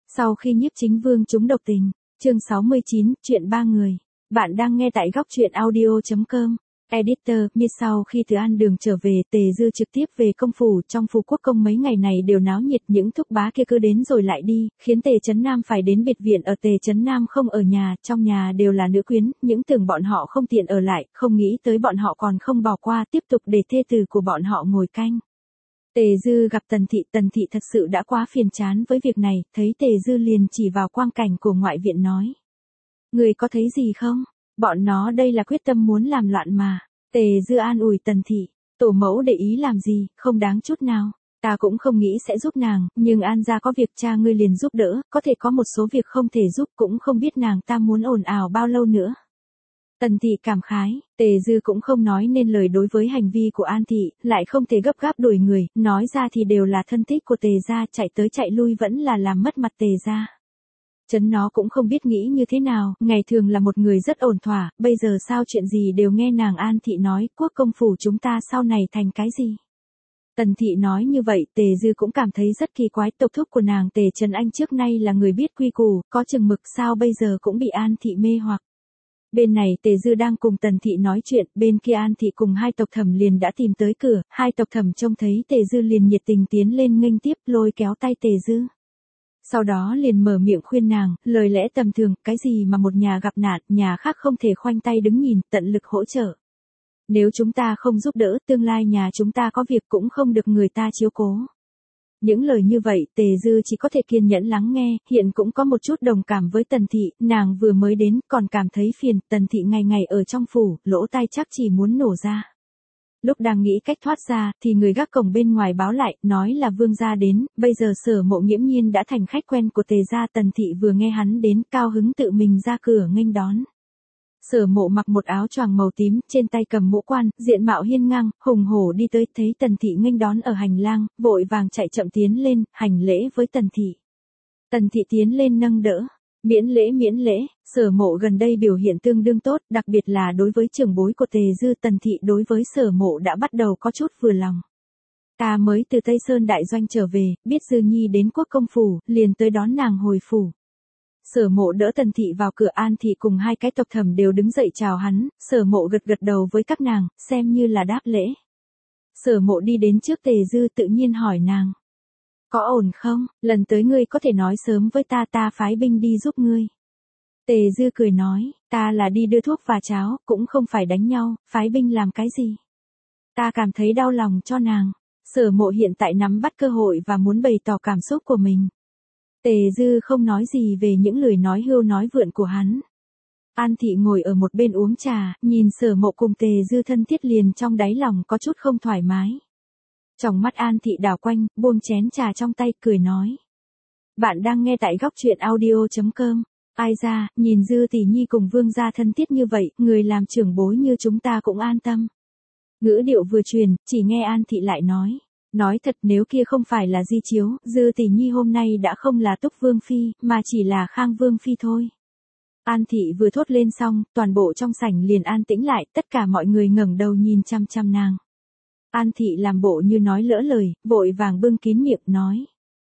Sau khi Nhiếp Chính Vương trúng độc tình, chương 69, chuyện ba người. Bạn đang nghe tại góc truyện audio.com. Editor, sau khi từ An Đường trở về, Tề Dư trực tiếp về công phủ. Trong phủ quốc công mấy ngày này đều náo nhiệt, những thúc bá kia cứ đến rồi lại đi, khiến Tề Chấn Nam phải đến biệt viện. Ở Tề Chấn Nam không ở nhà, trong nhà đều là nữ quyến, những tưởng bọn họ không tiện ở lại, không nghĩ tới bọn họ còn không bỏ qua, tiếp tục để thê tử của bọn họ ngồi canh. Tề Dư gặp Tần Thị thật sự đã quá phiền chán với việc này, thấy Tề Dư liền chỉ vào quang cảnh của ngoại viện nói. Người có thấy gì không? Bọn nó đây là quyết tâm muốn làm loạn mà. Tề Dư an ủi Tần Thị, tổ mẫu để ý làm gì, không đáng chút nào. Ta cũng không nghĩ sẽ giúp nàng, nhưng An gia có việc cha ngươi liền giúp đỡ, có thể có một số việc không thể giúp, cũng không biết nàng ta muốn ồn ào bao lâu nữa. Tần Thị cảm khái, Tề Dư cũng không nói nên lời đối với hành vi của An Thị, lại không thể gấp gáp đuổi người, nói ra thì đều là thân thích của Tề gia, chạy tới chạy lui vẫn là làm mất mặt Tề gia. Chấn nó cũng không biết nghĩ như thế nào, ngày thường là một người rất ổn thỏa, bây giờ sao chuyện gì đều nghe nàng An Thị nói, quốc công phủ chúng ta sau này thành cái gì. Tần Thị nói như vậy, Tề Dư cũng cảm thấy rất kỳ quái, tộc thúc của nàng Tề Trấn Anh trước nay là người biết quy củ, có chừng mực, sao bây giờ cũng bị An Thị mê hoặc. Bên này Tề Dư đang cùng Tần Thị nói chuyện, bên kia An Thị cùng hai tộc thẩm liền đã tìm tới cửa, hai tộc thẩm trông thấy Tề Dư liền nhiệt tình tiến lên nghênh tiếp, lôi kéo tay Tề Dư. Sau đó liền mở miệng khuyên nàng, lời lẽ tầm thường, cái gì mà một nhà gặp nạn, nhà khác không thể khoanh tay đứng nhìn, tận lực hỗ trợ. Nếu chúng ta không giúp đỡ, tương lai nhà chúng ta có việc cũng không được người ta chiếu cố. Những lời như vậy, Tề Dư chỉ có thể kiên nhẫn lắng nghe, hiện cũng có một chút đồng cảm với Tần Thị, nàng vừa mới đến, còn cảm thấy phiền, Tần Thị ngày ngày ở trong phủ, lỗ tai chắc chỉ muốn nổ ra. Lúc đang nghĩ cách thoát ra, thì người gác cổng bên ngoài báo lại, nói là Vương gia đến, bây giờ Sở Mộ nghiễm nhiên đã thành khách quen của Tề gia. Tần Thị vừa nghe hắn đến, cao hứng tự mình ra cửa nghênh đón. Sở Mộ mặc một áo choàng màu tím, trên tay cầm mũ quan, diện mạo hiên ngang, hùng hổ đi tới, thấy Tần Thị nghênh đón ở hành lang, vội vàng chạy chậm tiến lên, hành lễ với Tần Thị. Tần Thị tiến lên nâng đỡ. Miễn lễ, Sở Mộ gần đây biểu hiện tương đương tốt, đặc biệt là đối với trưởng bối của Tề Dư. Tần Thị đối với Sở Mộ đã bắt đầu có chút vừa lòng. Ta mới từ Tây Sơn đại doanh trở về, biết Dư Nhi đến quốc công phủ, liền tới đón nàng hồi phủ. Sở Mộ đỡ Tần Thị vào cửa, An Thị cùng hai cái tộc thẩm đều đứng dậy chào hắn, Sở Mộ gật gật đầu với các nàng, xem như là đáp lễ. Sở Mộ đi đến trước Tề Dư tự nhiên hỏi nàng. Có ổn không, lần tới ngươi có thể nói sớm với ta phái binh đi giúp ngươi. Tề Dư cười nói, ta là đi đưa thuốc và cháo, cũng không phải đánh nhau, phái binh làm cái gì. Ta cảm thấy đau lòng cho nàng. Sở Mộ hiện tại nắm bắt cơ hội và muốn bày tỏ cảm xúc của mình. Tề Dư không nói gì về những lời nói hưu nói vượn của hắn. An Thị ngồi ở một bên uống trà, nhìn Sở Mộ cùng Tề Dư thân thiết liền trong đáy lòng có chút không thoải mái. Trong mắt An Thị đảo quanh, buông chén trà trong tay, cười nói. Bạn đang nghe tại góc truyện audio.com. Ai ra, nhìn Dư tỷ nhi cùng Vương gia thân thiết như vậy, người làm trưởng bối như chúng ta cũng an tâm. Ngữ điệu vừa truyền, chỉ nghe An Thị lại nói. Nói thật, nếu kia không phải là di chiếu, Dư tỷ nhi hôm nay đã không là Túc Vương Phi, mà chỉ là Khang Vương Phi thôi. An Thị vừa thốt lên xong, toàn bộ trong sảnh liền an tĩnh lại, tất cả mọi người ngẩng đầu nhìn chăm chăm nàng. An Thị làm bộ như nói lỡ lời, vội vàng bưng kín miệng nói.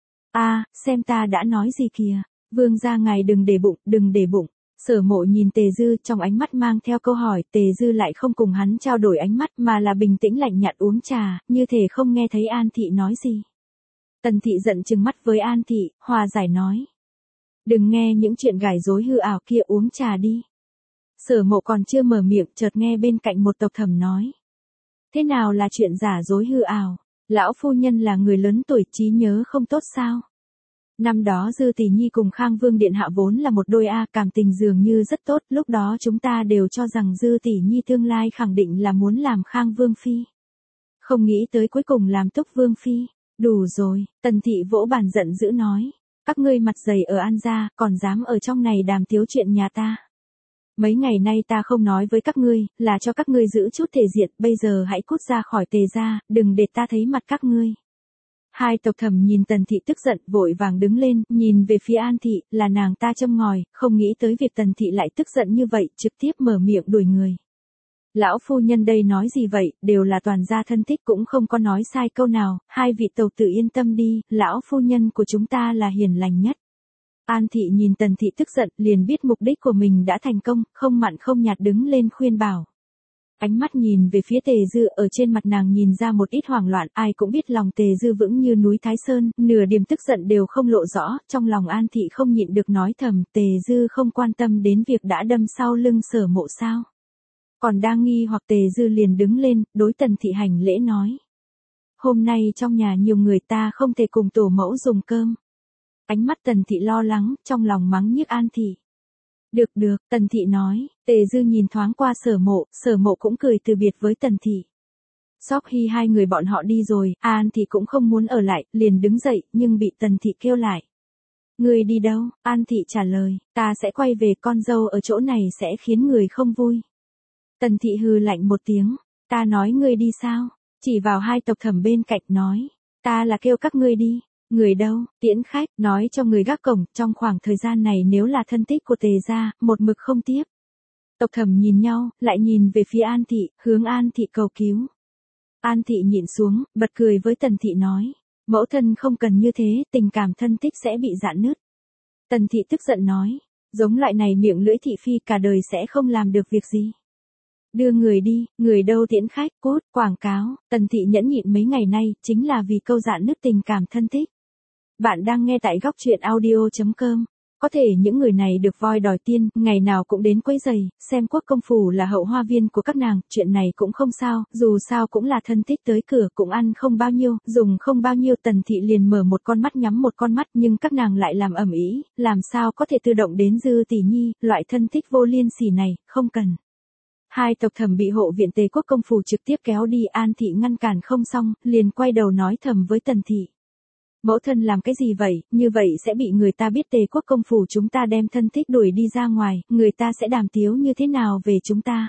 Xem ta đã nói gì kìa, Vương gia ngài đừng để bụng. Sở Mộ nhìn Tề Dư, trong ánh mắt mang theo câu hỏi, Tề Dư lại không cùng hắn trao đổi ánh mắt mà là bình tĩnh lạnh nhạt uống trà, như thể không nghe thấy An Thị nói gì. Tần Thị giận trừng mắt với An Thị, hòa giải nói. Đừng nghe những chuyện gài rối hư ảo kia, uống trà đi. Sở Mộ còn chưa mở miệng, chợt nghe bên cạnh một tộc thẩm nói. Thế nào là chuyện giả dối hư ảo? Lão phu nhân là người lớn tuổi, trí nhớ không tốt sao? Năm đó Dư tỷ nhi cùng Khang Vương điện hạ vốn là một đôi cảm tình dường như rất tốt, lúc đó chúng ta đều cho rằng Dư tỷ nhi tương lai khẳng định là muốn làm Khang Vương phi. Không nghĩ tới cuối cùng làm Túc Vương phi. Đủ rồi, Tần Thị vỗ bàn giận dữ nói, các ngươi mặt dày ở An gia, còn dám ở trong này đàm tiếu chuyện nhà ta. Mấy ngày nay ta không nói với các ngươi, là cho các ngươi giữ chút thể diện, bây giờ hãy cút ra khỏi Tề gia, đừng để ta thấy mặt các ngươi. Hai tộc thẩm nhìn Tần Thị tức giận, vội vàng đứng lên, nhìn về phía An Thị, là nàng ta châm ngòi, không nghĩ tới việc Tần Thị lại tức giận như vậy, trực tiếp mở miệng đuổi người. Lão phu nhân đây nói gì vậy, đều là toàn gia thân thích, cũng không có nói sai câu nào, hai vị tàu tử yên tâm đi, lão phu nhân của chúng ta là hiền lành nhất. An Thị nhìn Tần Thị tức giận, liền biết mục đích của mình đã thành công, không mặn không nhạt đứng lên khuyên bảo. Ánh mắt nhìn về phía Tề Dư, ở trên mặt nàng nhìn ra một ít hoảng loạn, ai cũng biết lòng Tề Dư vững như núi Thái Sơn, nửa điểm tức giận đều không lộ rõ, trong lòng An Thị không nhịn được nói thầm, Tề Dư không quan tâm đến việc đã đâm sau lưng Sở Mộ sao. Còn đang nghi hoặc Tề Dư liền đứng lên, đối Tần Thị hành lễ nói. Hôm nay trong nhà nhiều người, ta không thể cùng tổ mẫu dùng cơm. Ánh mắt Tần Thị lo lắng, trong lòng mắng nhiếc An Thị. Được được, Tần Thị nói. Tề Dư nhìn thoáng qua Sở Mộ cũng cười từ biệt với Tần Thị. Sau khi hai người bọn họ đi rồi, An Thị cũng không muốn ở lại, liền đứng dậy, nhưng bị Tần Thị kêu lại. Người đi đâu? An Thị trả lời, ta sẽ quay về, con dâu ở chỗ này sẽ khiến người không vui. Tần Thị hừ lạnh một tiếng, ta nói ngươi đi sao? Chỉ vào hai tộc thẩm bên cạnh nói, ta là kêu các ngươi đi. Người đâu? Tiễn khách, nói cho người gác cổng, trong khoảng thời gian này nếu là thân tích của Tề gia, một mực không tiếp. Tộc thẩm nhìn nhau, lại nhìn về phía An Thị, hướng An Thị cầu cứu. An Thị nhịn xuống, bật cười với Tần Thị nói, mẫu thân không cần như thế, tình cảm thân tích sẽ bị rạn nứt. Tần Thị tức giận nói, giống loại này miệng lưỡi thị phi cả đời sẽ không làm được việc gì. Đưa người đi, người đâu? Tiễn khách, cút, quảng cáo. Tần Thị nhẫn nhịn mấy ngày nay, chính là vì câu rạn nứt tình cảm thân tích. Bạn đang nghe tại góc truyện audio.com. Có thể những người này được voi đòi tiên, ngày nào cũng đến quấy giày, xem quốc công phủ là hậu hoa viên của các nàng, chuyện này cũng không sao, dù sao cũng là thân thích tới cửa, cũng ăn không bao nhiêu, dùng không bao nhiêu. Tần Thị liền mở một con mắt nhắm một con mắt, nhưng các nàng lại làm ầm ĩ, làm sao có thể tự động đến Dư tỷ nhi, loại thân thích vô liên sỉ này, không cần. Hai tộc thẩm bị hộ viện Tề quốc công phủ trực tiếp kéo đi, An Thị ngăn cản không xong, liền quay đầu nói thầm với Tần Thị. Mẫu thân làm cái gì vậy, như vậy sẽ bị người ta biết Tề quốc công phủ chúng ta đem thân thích đuổi đi ra ngoài, người ta sẽ đàm tiếu như thế nào về chúng ta.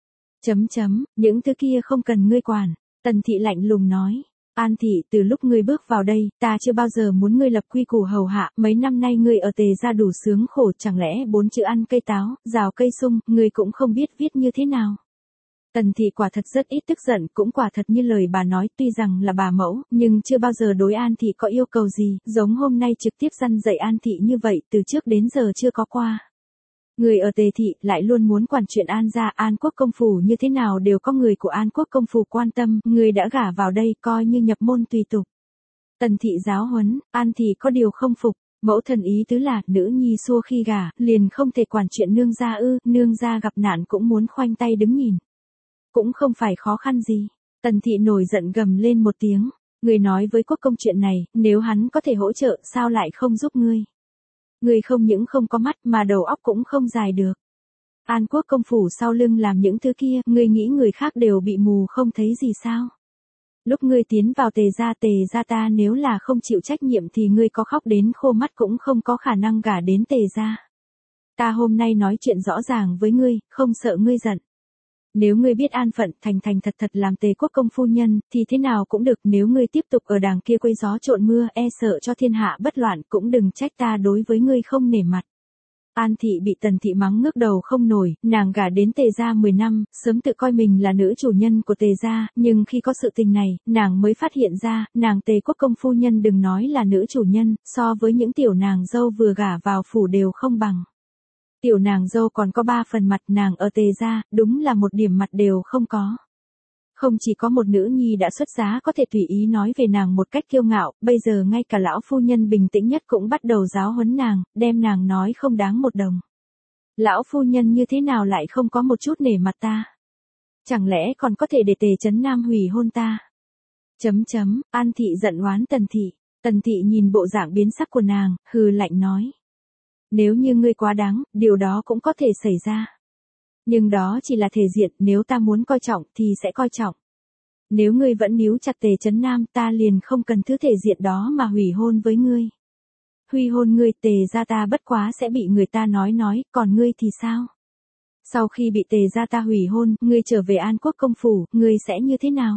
Những thứ kia không cần ngươi quản. Tần Thị lạnh lùng nói. An Thị, từ lúc ngươi bước vào đây, ta chưa bao giờ muốn ngươi lập quy củ hầu hạ, mấy năm nay ngươi ở Tề gia đủ sướng khổ, chẳng lẽ 4 chữ ăn cây táo, rào cây sung, ngươi cũng không biết viết như thế nào. Tần Thị quả thật rất ít tức giận, cũng quả thật như lời bà nói, tuy rằng là bà mẫu, nhưng chưa bao giờ đối An Thị có yêu cầu gì, giống hôm nay trực tiếp răn dạy An Thị như vậy, từ trước đến giờ chưa có qua. Người ở Tề Thị lại luôn muốn quản chuyện An gia, An quốc công phủ như thế nào đều có người của An quốc công phủ quan tâm, người đã gả vào đây coi như nhập môn tùy tục. Tần Thị giáo huấn, An Thị có điều không phục, mẫu thân ý tứ là nữ nhi xua khi gả, liền không thể quản chuyện nương gia ư, nương gia gặp nạn cũng muốn khoanh tay đứng nhìn. Cũng không phải khó khăn gì. Tần Thị nổi giận gầm lên một tiếng, người nói với quốc công chuyện này, nếu hắn có thể hỗ trợ sao lại không giúp ngươi. Ngươi không những không có mắt mà đầu óc cũng không dài được. An quốc công phủ sau lưng làm những thứ kia, ngươi nghĩ người khác đều bị mù không thấy gì sao? Lúc ngươi tiến vào Tề gia ta nếu là không chịu trách nhiệm thì ngươi có khóc đến khô mắt cũng không có khả năng gả đến Tề gia. Ta hôm nay nói chuyện rõ ràng với ngươi, không sợ ngươi giận. Nếu ngươi biết an phận thành thật làm Tề quốc công phu nhân, thì thế nào cũng được, nếu ngươi tiếp tục ở đàng kia quấy gió trộn mưa, e sợ cho thiên hạ bất loạn, cũng đừng trách ta đối với ngươi không nể mặt. An Thị bị Tần Thị mắng ngước đầu không nổi, nàng gả đến Tề gia 10 năm, sớm tự coi mình là nữ chủ nhân của Tề gia, nhưng khi có sự tình này, nàng mới phát hiện ra, nàng Tề quốc công phu nhân đừng nói là nữ chủ nhân, so với những tiểu nàng dâu vừa gả vào phủ đều không bằng. Tiểu nàng dâu còn có 3 phần mặt, nàng ở Tề gia, đúng là một điểm mặt đều không có. Không chỉ có một nữ nhi đã xuất giá có thể tùy ý nói về nàng một cách kiêu ngạo, bây giờ ngay cả lão phu nhân bình tĩnh nhất cũng bắt đầu giáo huấn nàng, đem nàng nói không đáng một đồng. Lão phu nhân như thế nào lại không có một chút nể mặt ta? Chẳng lẽ còn có thể để Tề Trấn Nam hủy hôn ta? An Thị giận oán Tần Thị. Tần Thị nhìn bộ dạng biến sắc của nàng, hừ lạnh nói. Nếu như ngươi quá đáng, điều đó cũng có thể xảy ra. Nhưng đó chỉ là thể diện, nếu ta muốn coi trọng thì sẽ coi trọng. Nếu ngươi vẫn níu chặt Tề Trấn Nam, ta liền không cần thứ thể diện đó mà hủy hôn với ngươi. Hủy hôn ngươi, Tề gia ta bất quá sẽ bị người ta nói, còn ngươi thì sao? Sau khi bị Tề gia ta hủy hôn, ngươi trở về An quốc công phủ, ngươi sẽ như thế nào?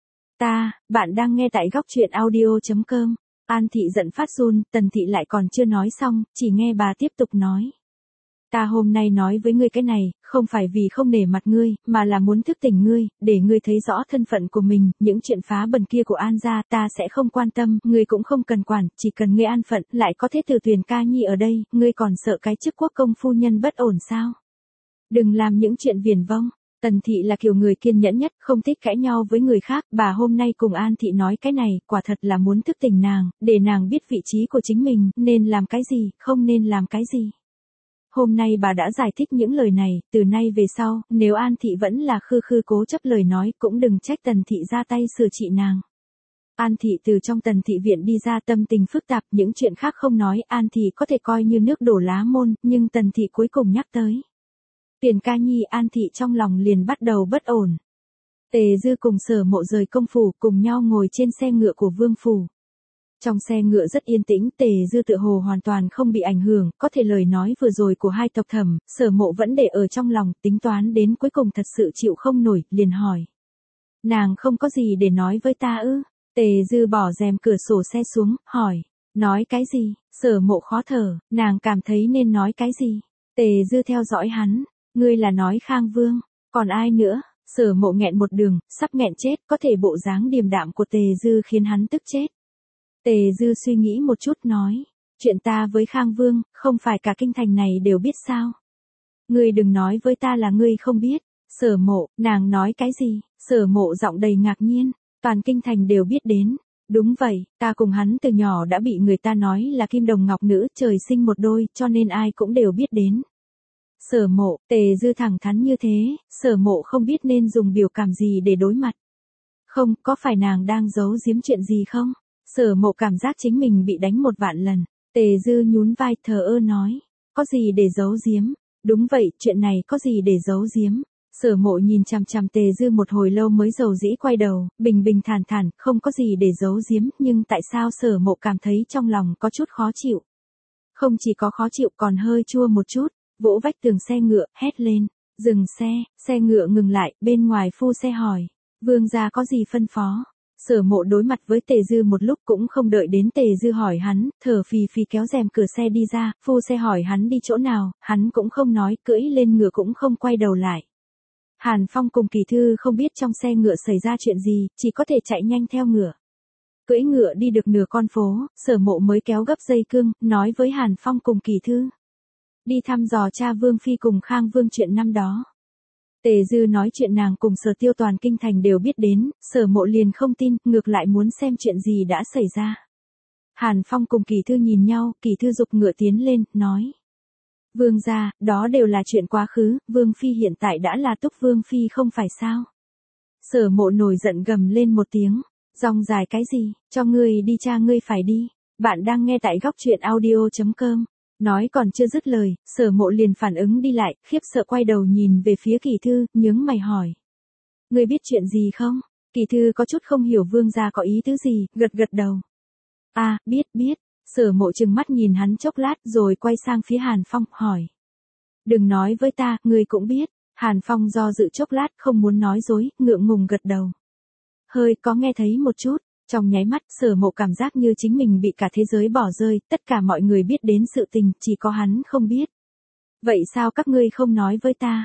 Bạn đang nghe tại góc truyện audio.com. An Thị giận phát run, Tần Thị lại còn chưa nói xong, chỉ nghe bà tiếp tục nói. Ta hôm nay nói với ngươi cái này, không phải vì không nể mặt ngươi, mà là muốn thức tỉnh ngươi, để ngươi thấy rõ thân phận của mình, những chuyện phá bẩn kia của An gia ta sẽ không quan tâm, ngươi cũng không cần quản, chỉ cần ngươi an phận, lại có thế Từ Tuyền ca nhi ở đây, ngươi còn sợ cái chức quốc công phu nhân bất ổn sao? Đừng làm những chuyện viển vông. Tần thị là kiểu người kiên nhẫn nhất, không thích cãi nhau với người khác, bà hôm nay cùng An thị nói cái này, quả thật là muốn thức tỉnh nàng, để nàng biết vị trí của chính mình, nên làm cái gì, không nên làm cái gì. Hôm nay bà đã giải thích những lời này, từ nay về sau, nếu An thị vẫn là khư khư cố chấp lời nói, cũng đừng trách Tần thị ra tay sửa trị nàng. An thị từ trong Tần thị viện đi ra tâm tình phức tạp, những chuyện khác không nói, An thị có thể coi như nước đổ lá môn, nhưng Tần thị cuối cùng nhắc tới Tuyền ca nhi, An thị trong lòng liền bắt đầu bất ổn. Tề Dư cùng Sở Mộ rời công phủ, cùng nhau ngồi trên xe ngựa của vương phủ. Trong xe ngựa rất yên tĩnh, Tề Dư tựa hồ hoàn toàn không bị ảnh hưởng, có thể lời nói vừa rồi của hai tộc Thẩm, Sở Mộ vẫn để ở trong lòng, tính toán đến cuối cùng thật sự chịu không nổi, liền hỏi. Nàng không có gì để nói với ta ư? Tề Dư bỏ rèm cửa sổ xe xuống, hỏi. Nói cái gì? Sở Mộ khó thở, nàng cảm thấy nên nói cái gì? Tề Dư theo dõi hắn. Ngươi là nói Khang Vương, còn ai nữa? Sở Mộ nghẹn một đường, sắp nghẹn chết, có thể bộ dáng điềm đạm của Tề Dư khiến hắn tức chết. Tề Dư suy nghĩ một chút nói, chuyện ta với Khang Vương, không phải cả kinh thành này đều biết sao? Ngươi đừng nói với ta là ngươi không biết. Sở Mộ, nàng nói cái gì? Sở Mộ giọng đầy ngạc nhiên, toàn kinh thành đều biết đến. Đúng vậy, ta cùng hắn từ nhỏ đã bị người ta nói là kim đồng ngọc nữ, trời sinh một đôi, cho nên ai cũng đều biết đến. Sở Mộ, Tề Dư thẳng thắn như thế, Sở Mộ không biết nên dùng biểu cảm gì để đối mặt. Không, có phải nàng đang giấu giếm chuyện gì không? Sở Mộ cảm giác chính mình bị đánh 1.000.000 lần. Tề Dư nhún vai thờ ơ nói, có gì để giấu giếm? Đúng vậy, chuyện này có gì để giấu giếm? Sở Mộ nhìn chằm chằm Tề Dư một hồi lâu mới dầu dĩ quay đầu, bình bình thản thản, không có gì để giấu giếm, nhưng tại sao Sở Mộ cảm thấy trong lòng có chút khó chịu? Không chỉ có khó chịu còn hơi chua một chút. Vỗ vách tường xe ngựa, hét lên, dừng xe ngựa ngừng lại, bên ngoài phu xe hỏi, vương gia có gì phân phó? Sở Mộ đối mặt với Tề Dư một lúc cũng không đợi đến Tề Dư hỏi hắn, thở phì phì kéo rèm cửa xe đi ra, phu xe hỏi hắn đi chỗ nào, hắn cũng không nói, cưỡi lên ngựa cũng không quay đầu lại. Hàn Phong cùng Kỳ Thư không biết trong xe ngựa xảy ra chuyện gì, chỉ có thể chạy nhanh theo ngựa. Cưỡi ngựa đi được nửa con phố, Sở Mộ mới kéo gấp dây cương, nói với Hàn Phong cùng Kỳ Thư. Đi thăm dò cha Vương Phi cùng Khang Vương chuyện năm đó. Tề Dư nói chuyện nàng cùng Sở Tiêu toàn kinh thành đều biết đến, Sở Mộ liền không tin, ngược lại muốn xem chuyện gì đã xảy ra. Hàn Phong cùng Kỳ Thư nhìn nhau, Kỳ Thư giục ngựa tiến lên, nói. Vương gia, đó đều là chuyện quá khứ, Vương Phi hiện tại đã là Túc Vương Phi không phải sao? Sở Mộ nổi giận gầm lên một tiếng, rong dài cái gì, cho ngươi đi cha ngươi phải đi. Bạn đang nghe tại góc truyện audio.com. Nói còn chưa dứt lời, Sở Mộ liền phản ứng đi lại, khiếp sợ quay đầu nhìn về phía Kỳ Thư, nhướng mày hỏi. Ngươi biết chuyện gì không? Kỳ Thư có chút không hiểu vương gia có ý tứ gì, gật gật đầu. À, biết. Sở Mộ trừng mắt nhìn hắn chốc lát rồi quay sang phía Hàn Phong, hỏi. Đừng nói với ta, ngươi cũng biết. Hàn Phong do dự chốc lát không muốn nói dối, ngượng ngùng gật đầu. Hơi có nghe thấy một chút. Trong nháy mắt, Sở Mộ cảm giác như chính mình bị cả thế giới bỏ rơi, tất cả mọi người biết đến sự tình, chỉ có hắn không biết. Vậy sao các ngươi không nói với ta?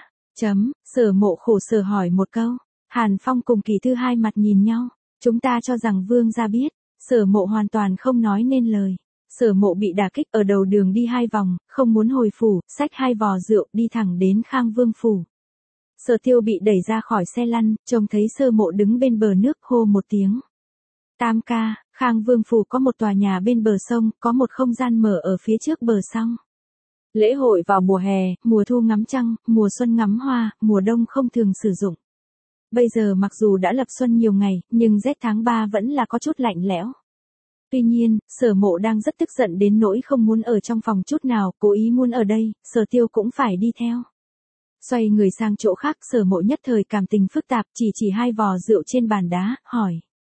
Sở Mộ khổ sở hỏi một câu. Hàn Phong cùng Kỳ Thư hai mặt nhìn nhau. Chúng ta cho rằng vương gia biết. Sở Mộ hoàn toàn không nói nên lời. Sở Mộ bị đả kích ở đầu đường đi 2 vòng, không muốn hồi phủ, xách 2 vò rượu đi thẳng đến Khang Vương phủ. Sở Tiêu bị đẩy ra khỏi xe lăn, trông thấy Sở Mộ đứng bên bờ nước hô một tiếng. Tam ca, Khang Vương phủ có một tòa nhà bên bờ sông, có một không gian mở ở phía trước bờ sông. Lễ hội vào mùa hè, mùa thu ngắm trăng, mùa xuân ngắm hoa, mùa đông không thường sử dụng. Bây giờ mặc dù đã lập xuân nhiều ngày, nhưng rét tháng 3 vẫn là có chút lạnh lẽo. Tuy nhiên, Sở Mộ đang rất tức giận đến nỗi không muốn ở trong phòng chút nào, cố ý muốn ở đây, Sở Tiêu cũng phải đi theo. Xoay người sang chỗ khác, Sở Mộ nhất thời cảm tình phức tạp, chỉ 2 vò rượu trên bàn đá, hỏi.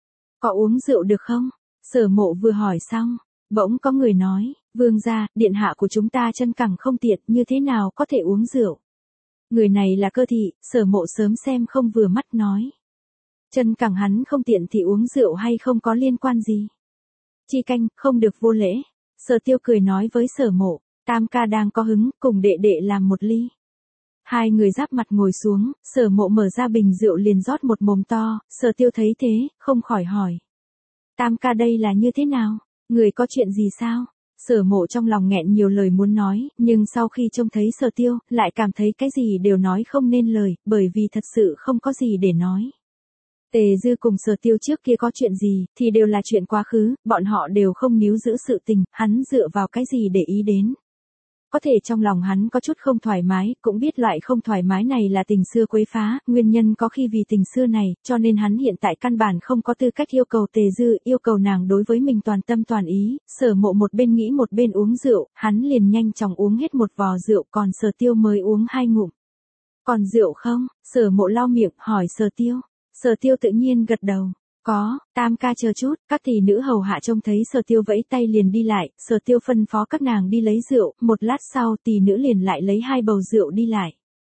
Có uống rượu được không? Sở Mộ vừa hỏi xong, bỗng có người nói, vương gia, điện hạ của chúng ta chân cẳng không tiện, như thế nào có thể uống rượu? Người này là Cơ Thị, Sở Mộ sớm xem không vừa mắt nói. Chân cẳng hắn không tiện thì uống rượu hay không có liên quan gì? Chi canh, không được vô lễ. Sở Tiêu cười nói với Sở Mộ, Tam ca đang có hứng, cùng đệ đệ làm một ly. Hai người giáp mặt ngồi xuống, Sở Mộ mở ra bình rượu liền rót một mồm to, Sở Tiêu thấy thế, không khỏi hỏi. Tam ca đây là như thế nào? Người có chuyện gì sao? Sở Mộ trong lòng nghẹn nhiều lời muốn nói, nhưng sau khi trông thấy Sở Tiêu, lại cảm thấy cái gì đều nói không nên lời, bởi vì thật sự không có gì để nói. Tề Dư cùng Sở Tiêu trước kia có chuyện gì, thì đều là chuyện quá khứ, bọn họ đều không níu giữ sự tình, hắn dựa vào cái gì để ý đến. Có thể trong lòng hắn có chút không thoải mái, cũng biết loại không thoải mái này là tình xưa quấy phá, nguyên nhân có khi vì tình xưa này, cho nên hắn hiện tại căn bản không có tư cách yêu cầu Tề Dư, yêu cầu nàng đối với mình toàn tâm toàn ý. Sở Mộ một bên nghĩ một bên uống rượu, hắn liền nhanh chóng uống hết một vò rượu, còn Sở Tiêu mới uống 2 ngụm. Còn rượu không? Sở Mộ lau miệng, hỏi Sở Tiêu. Sở Tiêu tự nhiên gật đầu. Có, Tam ca chờ chút, các tỷ nữ hầu hạ trông thấy Sở Tiêu vẫy tay liền đi lại, Sở Tiêu phân phó các nàng đi lấy rượu, một lát sau tỷ nữ liền lại lấy 2 bầu rượu đi lại.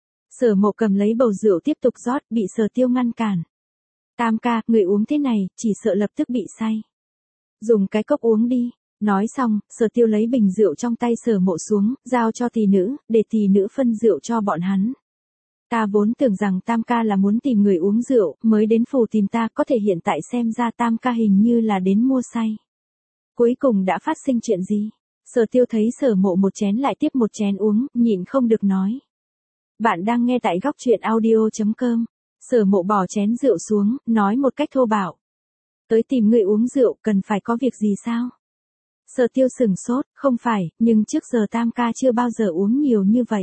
Sở Mộ cầm lấy bầu rượu tiếp tục rót, bị Sở Tiêu ngăn cản. Tam ca, người uống thế này, chỉ sợ lập tức bị say. Dùng cái cốc uống đi. Nói xong, Sở Tiêu lấy bình rượu trong tay Sở Mộ xuống, giao cho tỷ nữ, để tỷ nữ phân rượu cho bọn hắn. Ta vốn tưởng rằng Tam ca là muốn tìm người uống rượu, mới đến phủ tìm ta, có thể hiện tại xem ra Tam ca hình như là đến mua say. Cuối cùng đã phát sinh chuyện gì? Sở Tiêu thấy Sở Mộ một chén lại tiếp một chén uống, nhịn không được nói. Bạn đang nghe tại góc truyện audio.com. Sở Mộ bỏ chén rượu xuống, nói một cách thô bạo. Tới tìm người uống rượu, cần phải có việc gì sao? Sở Tiêu sửng sốt, không phải, nhưng trước giờ Tam ca chưa bao giờ uống nhiều như vậy.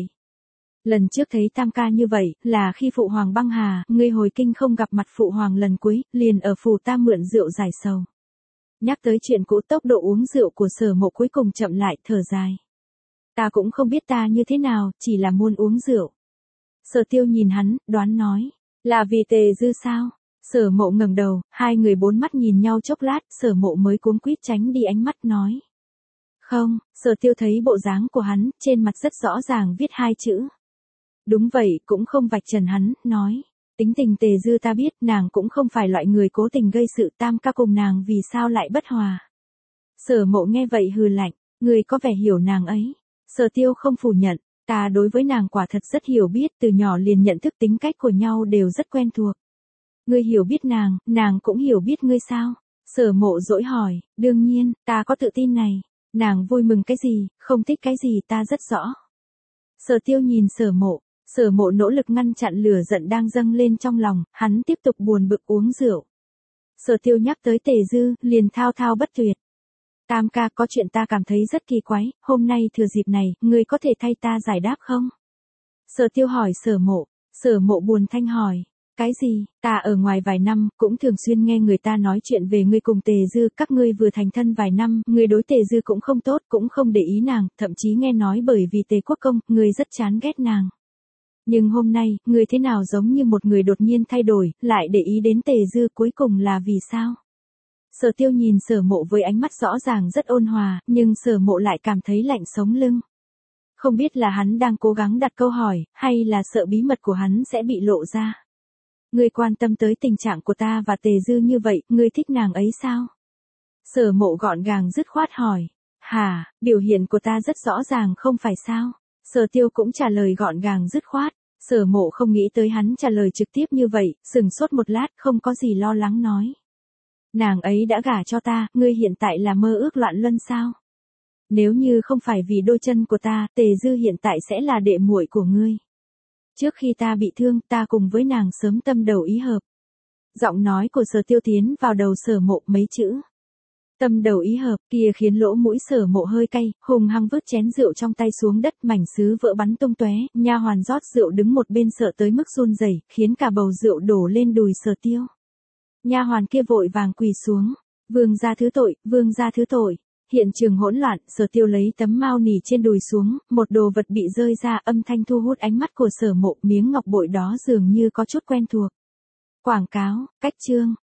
Lần trước thấy Tam ca như vậy, là khi Phụ Hoàng băng hà, ngươi hồi kinh không gặp mặt Phụ Hoàng lần cuối, liền ở phủ ta mượn rượu giải sầu. Nhắc tới chuyện cũ, tốc độ uống rượu của Sở Mộ cuối cùng chậm lại, thở dài. Ta cũng không biết ta như thế nào, chỉ là muốn uống rượu. Sở Tiêu nhìn hắn, đoán nói, là vì Tề Dư sao? Sở Mộ ngẩng đầu, hai người bốn mắt nhìn nhau chốc lát, Sở Mộ mới cuống quýt tránh đi ánh mắt nói. Không, Sở Tiêu thấy bộ dáng của hắn, trên mặt rất rõ ràng viết 2 chữ. Đúng vậy, cũng không vạch trần hắn, nói. Tính tình Tề Dư ta biết, nàng cũng không phải loại người cố tình gây sự, Tam ca cùng nàng vì sao lại bất hòa. Sở Mộ nghe vậy hừ lạnh, người có vẻ hiểu nàng ấy. Sở Tiêu không phủ nhận, ta đối với nàng quả thật rất hiểu biết, từ nhỏ liền nhận thức tính cách của nhau đều rất quen thuộc. Ngươi hiểu biết nàng cũng hiểu biết ngươi sao? Sở Mộ dỗi hỏi, đương nhiên, ta có tự tin này. Nàng vui mừng cái gì, không thích cái gì ta rất rõ. Sở Tiêu nhìn Sở Mộ nỗ lực ngăn chặn lửa giận đang dâng lên trong lòng, hắn tiếp tục buồn bực uống rượu. Sở Tiêu nhắc tới Tề Dư, liền thao thao bất tuyệt. Tam ca, có chuyện ta cảm thấy rất kỳ quái, hôm nay thừa dịp này, ngươi có thể thay ta giải đáp không? Sở Tiêu hỏi Sở Mộ buồn thanh hỏi. Cái gì, ta ở ngoài vài năm, cũng thường xuyên nghe người ta nói chuyện về ngươi cùng Tề Dư, các ngươi vừa thành thân vài năm, ngươi đối Tề Dư cũng không tốt, cũng không để ý nàng, thậm chí nghe nói bởi vì Tề Quốc Công, ngươi rất chán ghét nàng. Nhưng hôm nay, ngươi thế nào giống như một người đột nhiên thay đổi, lại để ý đến Tề Dư, cuối cùng là vì sao? Sở Tiêu nhìn Sở Mộ với ánh mắt rõ ràng rất ôn hòa, nhưng Sở Mộ lại cảm thấy lạnh sống lưng. Không biết là hắn đang cố gắng đặt câu hỏi, hay là sợ bí mật của hắn sẽ bị lộ ra. Ngươi quan tâm tới tình trạng của ta và Tề Dư như vậy, ngươi thích nàng ấy sao? Sở Mộ gọn gàng dứt khoát hỏi. Hả, biểu hiện của ta rất rõ ràng không phải sao? Sở Tiêu cũng trả lời gọn gàng dứt khoát. Sở Mộ không nghĩ tới hắn trả lời trực tiếp như vậy, sừng sốt một lát không có gì lo lắng nói. Nàng ấy đã gả cho ta, ngươi hiện tại là mơ ước loạn luân sao? Nếu như không phải vì đôi chân của ta, Tề Dư hiện tại sẽ là đệ muội của ngươi. Trước khi ta bị thương, ta cùng với nàng sớm tâm đầu ý hợp. Giọng nói của Sở Tiêu tiến vào đầu Sở Mộ mấy chữ. Tâm đầu ý hợp kia khiến lỗ mũi Sở Mộ hơi cay, hùng hăng vứt chén rượu trong tay xuống đất, mảnh sứ vỡ bắn tung tóe, nha hoàn rót rượu đứng một bên sợ tới mức run rẩy, khiến cả bầu rượu đổ lên đùi Sở Tiêu. Nha hoàn kia vội vàng quỳ xuống, vương gia thứ tội, vương gia thứ tội. Hiện trường hỗn loạn, Sở Tiêu lấy tấm mao nỉ trên đùi xuống, một đồ vật bị rơi ra, âm thanh thu hút ánh mắt của Sở Mộ, miếng ngọc bội đó dường như có chút quen thuộc. Quảng cáo, cách chương.